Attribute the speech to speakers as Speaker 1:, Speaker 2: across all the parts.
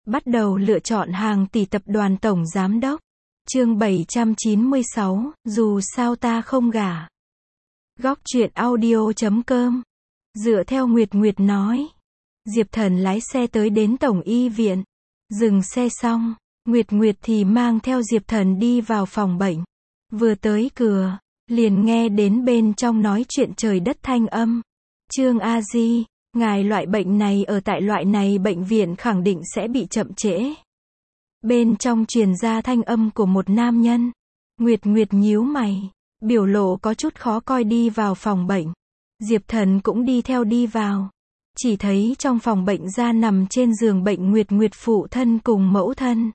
Speaker 1: Bắt đầu lựa chọn hàng tỷ tập đoàn tổng giám đốc. Chương 796, dù sao ta không gả. Góc truyện audio.com. Dựa theo Nguyệt Nguyệt nói, Diệp Thần lái xe tới đến tổng y viện. Dừng xe xong, Nguyệt Nguyệt thì mang theo Diệp Thần đi vào phòng bệnh. Vừa tới cửa, liền nghe đến bên trong nói chuyện trời đất thanh âm. Trương A Di, ngài loại bệnh này ở tại loại này bệnh viện khẳng định sẽ bị chậm trễ. Bên trong truyền ra thanh âm của một nam nhân. Nguyệt Nguyệt nhíu mày, biểu lộ có chút khó coi đi vào phòng bệnh. Diệp Thần cũng đi theo đi vào. Chỉ thấy trong phòng bệnh ra nằm trên giường bệnh Nguyệt Nguyệt phụ thân cùng mẫu thân.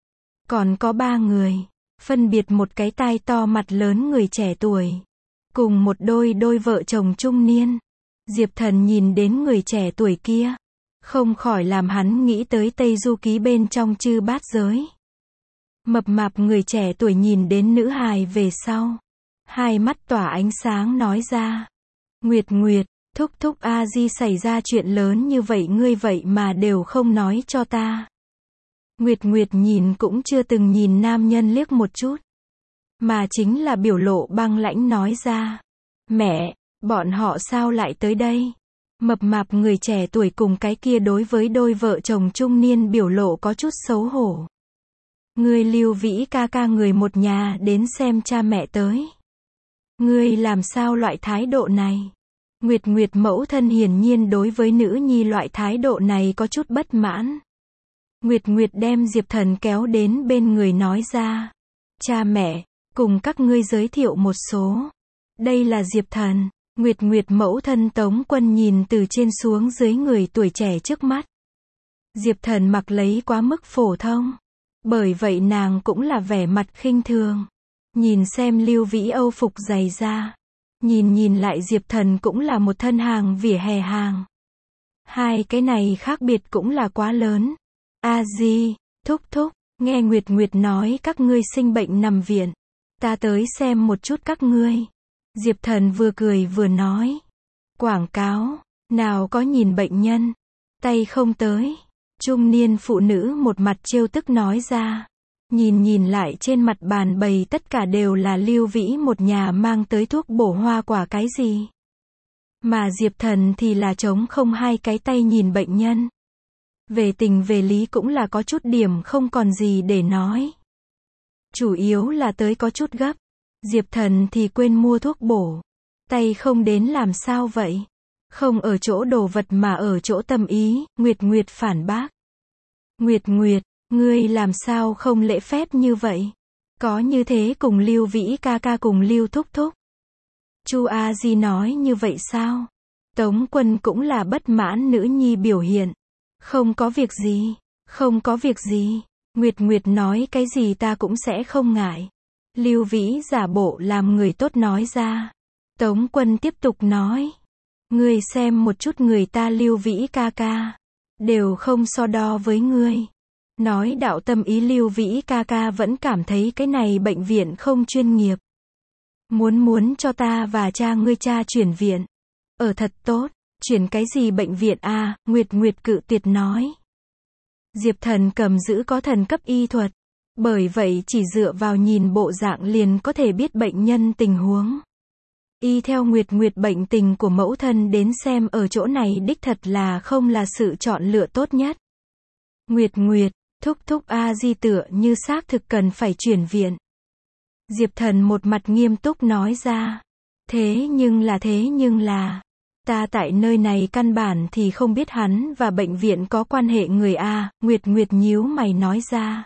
Speaker 1: Còn có 3 người, phân biệt một cái tai to mặt lớn người trẻ tuổi, cùng một đôi vợ chồng trung niên. Diệp Thần nhìn đến người trẻ tuổi kia, không khỏi làm hắn nghĩ tới Tây Du Ký bên trong Chư Bát Giới. Mập mạp người trẻ tuổi nhìn đến nữ hài về sau, hai mắt tỏa ánh sáng nói ra. Nguyệt Nguyệt, thúc thúc A Di xảy ra chuyện lớn như vậy ngươi vậy mà đều không nói cho ta. Nguyệt Nguyệt nhìn cũng chưa từng nhìn nam nhân liếc một chút, mà chính là biểu lộ băng lãnh nói ra. Mẹ, bọn họ sao lại tới đây? Mập mạp người trẻ tuổi cùng cái kia đối với đôi vợ chồng trung niên biểu lộ có chút xấu hổ. Ngươi Lưu Vĩ ca ca người một nhà đến xem cha mẹ tới. Ngươi làm sao loại thái độ này? Nguyệt Nguyệt mẫu thân hiển nhiên đối với nữ nhi loại thái độ này có chút bất mãn. Nguyệt Nguyệt đem Diệp Thần kéo đến bên người nói ra. Cha mẹ, cùng các ngươi giới thiệu một số. Đây là Diệp Thần. Nguyệt Nguyệt mẫu thân Tống Quân nhìn từ trên xuống dưới người tuổi trẻ trước mắt. Diệp Thần mặc lấy quá mức phổ thông. Bởi vậy nàng cũng là vẻ mặt khinh thường. Nhìn xem Lưu Vĩ Âu phục dày da. Nhìn lại Diệp Thần cũng là một thân hàng vỉa hè hàng. Hai cái này khác biệt cũng là quá lớn. A Di, thúc thúc, nghe Nguyệt Nguyệt nói các ngươi sinh bệnh nằm viện. Ta tới xem một chút các ngươi. Diệp Thần vừa cười vừa nói. Quảng cáo, nào có nhìn bệnh nhân. Tay không tới. Trung niên phụ nữ một mặt trêu tức nói ra. Nhìn lại trên mặt bàn bày tất cả đều là Lưu Vĩ một nhà mang tới thuốc bổ hoa quả cái gì. Mà Diệp Thần thì là trống không hai cái tay nhìn bệnh nhân. Về tình về lý cũng là có chút điểm không còn gì để nói. Chủ yếu là tới có chút gấp. Diệp Thần thì quên mua thuốc bổ. Tay không đến làm sao vậy? Không ở chỗ đồ vật mà ở chỗ tâm ý, Nguyệt Nguyệt phản bác. Nguyệt Nguyệt, ngươi làm sao không lễ phép như vậy? Có như thế cùng Lưu Vĩ ca ca cùng Lưu thúc thúc. Chu A Di nói như vậy sao? Tống Quân cũng là bất mãn nữ nhi biểu hiện. Không có việc gì, không có việc gì. Nguyệt Nguyệt nói cái gì ta cũng sẽ không ngại. Lưu Vĩ giả bộ làm người tốt nói ra. Tống Quân tiếp tục nói. Ngươi xem một chút người ta Lưu Vĩ ca ca. Đều không so đo với ngươi. Nói đạo tâm ý Lưu Vĩ ca ca vẫn cảm thấy cái này bệnh viện không chuyên nghiệp. Muốn cho ta và cha ngươi cha chuyển viện. Ở thật tốt, chuyển cái gì bệnh viện a? Nguyệt Nguyệt cự tuyệt nói. Diệp Thần cầm giữ có thần cấp y thuật. Bởi vậy chỉ dựa vào nhìn bộ dạng liền có thể biết bệnh nhân tình huống. Y theo Nguyệt Nguyệt bệnh tình của mẫu thân đến xem ở chỗ này đích thật là không là sự chọn lựa tốt nhất. Nguyệt Nguyệt, thúc thúc A Di tựa như xác thực cần phải chuyển viện. Diệp Thần một mặt nghiêm túc nói ra. Thế nhưng là, ta tại nơi này căn bản thì không biết hắn và bệnh viện có quan hệ người A, Nguyệt Nguyệt nhíu mày nói ra.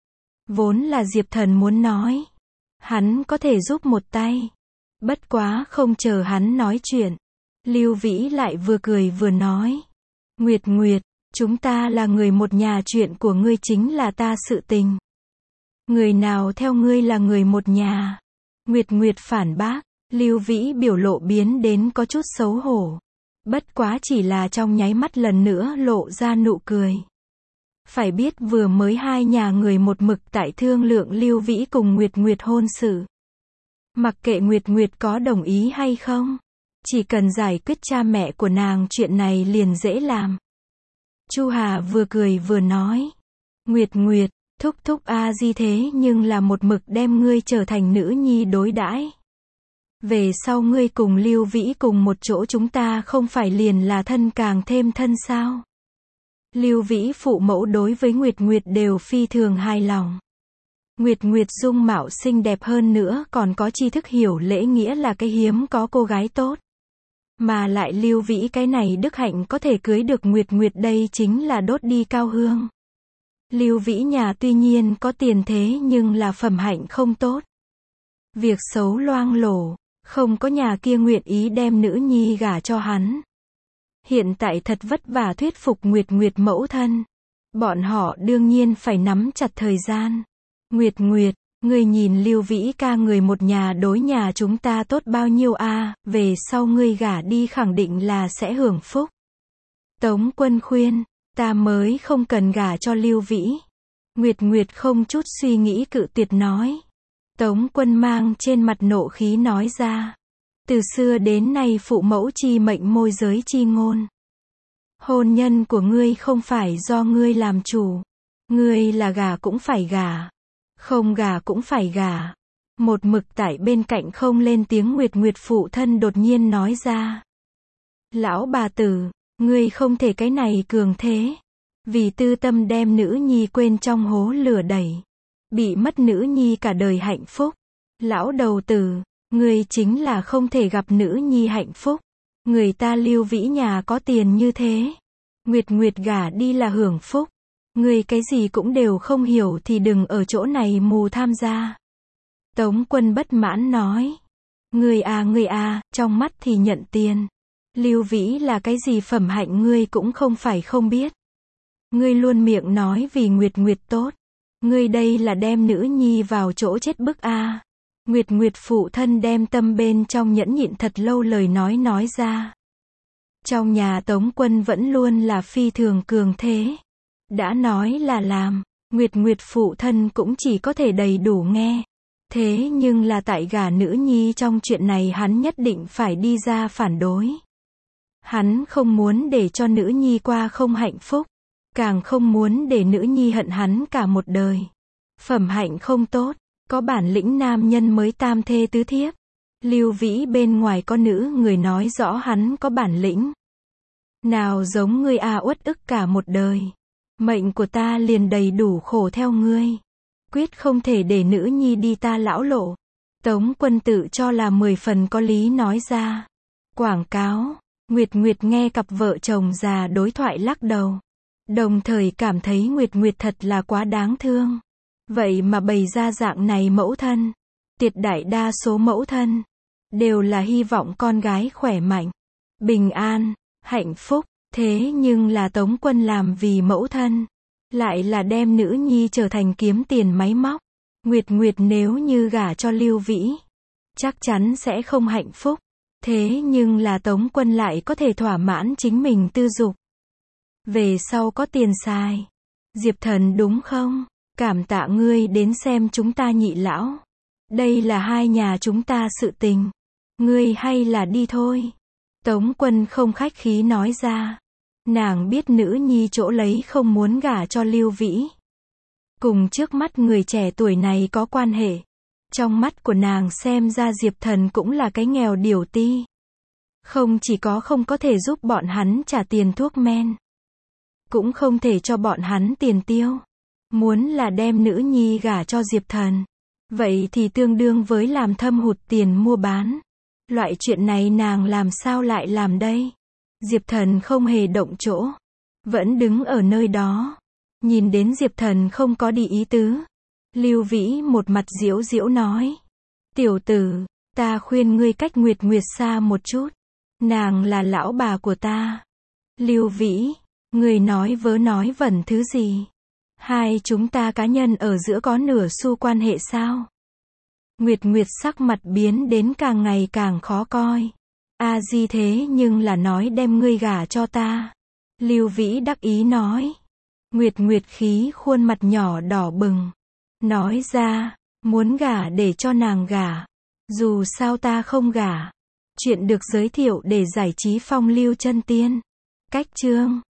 Speaker 1: Vốn là Diệp Thần muốn nói. Hắn có thể giúp một tay. Bất quá không chờ hắn nói chuyện. Lưu Vĩ lại vừa cười vừa nói. Nguyệt Nguyệt, chúng ta là người một nhà chuyện của ngươi chính là ta sự tình. Người nào theo ngươi là người một nhà. Nguyệt Nguyệt phản bác. Lưu Vĩ biểu lộ biến đến có chút xấu hổ. Bất quá chỉ là trong nháy mắt lần nữa lộ ra nụ cười. Phải biết vừa mới hai nhà người một mực tại thương lượng Lưu Vĩ cùng Nguyệt Nguyệt hôn sự. Mặc kệ Nguyệt Nguyệt có đồng ý hay không, chỉ cần giải quyết cha mẹ của nàng chuyện này liền dễ làm. Chu Hà vừa cười vừa nói. Nguyệt Nguyệt, thúc thúc A Di thế nhưng là một mực đem ngươi trở thành nữ nhi đối đãi. Về sau ngươi cùng Lưu Vĩ cùng một chỗ chúng ta không phải liền là thân càng thêm thân sao? Lưu Vĩ phụ mẫu đối với Nguyệt Nguyệt đều phi thường hài lòng. Nguyệt Nguyệt dung mạo xinh đẹp hơn nữa còn có tri thức hiểu lễ nghĩa là cái hiếm có cô gái tốt. Mà lại Lưu Vĩ cái này đức hạnh có thể cưới được Nguyệt Nguyệt đây chính là đốt đi cao hương. Lưu Vĩ nhà tuy nhiên có tiền thế nhưng là phẩm hạnh không tốt. Việc xấu loang lổ, không có nhà kia nguyện ý đem nữ nhi gả cho hắn. Hiện tại thật vất vả thuyết phục Nguyệt Nguyệt mẫu thân. Bọn họ đương nhiên phải nắm chặt thời gian. Nguyệt Nguyệt, ngươi nhìn Lưu Vĩ ca người một nhà đối nhà chúng ta tốt bao nhiêu a, về sau ngươi gả đi khẳng định là sẽ hưởng phúc. Tống Quân khuyên, ta mới không cần gả cho Lưu Vĩ. Nguyệt Nguyệt không chút suy nghĩ cự tuyệt nói. Tống Quân mang trên mặt nộ khí nói ra. Từ xưa đến nay phụ mẫu chi mệnh môi giới chi ngôn. Hôn nhân của ngươi không phải do ngươi làm chủ. Ngươi là gả cũng phải gả. Không gả cũng phải gả. Một mực tại bên cạnh không lên tiếng Nguyệt Nguyệt phụ thân đột nhiên nói ra. Lão bà tử, ngươi không thể cái này cường thế. Vì tư tâm đem nữ nhi quên trong hố lửa đẩy. Bị mất nữ nhi cả đời hạnh phúc. Lão đầu tử, ngươi chính là không thể gặp nữ nhi hạnh phúc. Người ta Lưu Vĩ nhà có tiền như thế. Nguyệt Nguyệt gả đi là hưởng phúc. Ngươi cái gì cũng đều không hiểu thì đừng ở chỗ này mù tham gia. Tống Quân bất mãn nói. Ngươi à, trong mắt thì nhận tiền. Lưu Vĩ là cái gì phẩm hạnh ngươi cũng không phải không biết. Ngươi luôn miệng nói vì Nguyệt Nguyệt tốt. Ngươi đây là đem nữ nhi vào chỗ chết bức a. Nguyệt Nguyệt phụ thân đem tâm bên trong nhẫn nhịn thật lâu lời nói ra. Trong nhà Tống Quân vẫn luôn là phi thường cường thế. Đã nói là làm, Nguyệt Nguyệt phụ thân cũng chỉ có thể đầy đủ nghe. Thế nhưng là tại gả nữ nhi trong chuyện này hắn nhất định phải đi ra phản đối. Hắn không muốn để cho nữ nhi qua không hạnh phúc. Càng không muốn để nữ nhi hận hắn cả một đời. Phẩm hạnh không tốt, có bản lĩnh nam nhân mới tam thê tứ thiếp. Lưu Vĩ bên ngoài có nữ người nói rõ hắn có bản lĩnh. Nào giống ngươi uất ức cả một đời. Mệnh của ta liền đầy đủ khổ theo ngươi. Quyết không thể để nữ nhi đi ta lão lộ. Tống Quân tự cho là 10 phần có lý nói ra. Quảng cáo, Nguyệt Nguyệt nghe cặp vợ chồng già đối thoại lắc đầu. Đồng thời cảm thấy Nguyệt Nguyệt thật là quá đáng thương. Vậy mà bày ra dạng này mẫu thân. Tuyệt đại đa số mẫu thân đều là hy vọng con gái khỏe mạnh, bình an, hạnh phúc. Thế nhưng là Tống Quân làm vì mẫu thân, lại là đem nữ nhi trở thành kiếm tiền máy móc. Nguyệt Nguyệt nếu như gả cho Lưu Vĩ, chắc chắn sẽ không hạnh phúc. Thế nhưng là Tống Quân lại có thể thỏa mãn chính mình tư dục. Về sau có tiền xài. Diệp Thần đúng không? Cảm tạ ngươi đến xem chúng ta nhị lão. Đây là hai nhà chúng ta sự tình. Ngươi hay là đi thôi. Tống Quân không khách khí nói ra. Nàng biết nữ nhi chỗ lấy không muốn gả cho Lưu Vĩ. Cùng trước mắt người trẻ tuổi này có quan hệ. Trong mắt của nàng xem ra Diệp Thần cũng là cái nghèo điểu ti. Không chỉ có không có thể giúp bọn hắn trả tiền thuốc men. Cũng không thể cho bọn hắn tiền tiêu. Muốn là đem nữ nhi gả cho Diệp Thần. Vậy thì tương đương với làm thâm hụt tiền mua bán. Loại chuyện này nàng làm sao lại làm đây? Diệp Thần không hề động chỗ. Vẫn đứng ở nơi đó. Nhìn đến Diệp Thần không có đi ý tứ. Lưu Vĩ một mặt giễu giễu nói. Tiểu tử, ta khuyên ngươi cách Nguyệt Nguyệt xa một chút. Nàng là lão bà của ta. Lưu Vĩ, ngươi nói vớ nói vẩn thứ gì? Hai chúng ta cá nhân ở giữa có nửa xu quan hệ sao? Nguyệt Nguyệt sắc mặt biến đến càng ngày càng khó coi. A Di thế nhưng là nói đem ngươi gả cho ta. Lưu Vĩ đắc ý nói. Nguyệt Nguyệt khí khuôn mặt nhỏ đỏ bừng. Nói ra, muốn gả để cho nàng gả. Dù sao ta không gả. Chuyện được giới thiệu để giải trí phong lưu chân tiên. Cách chương.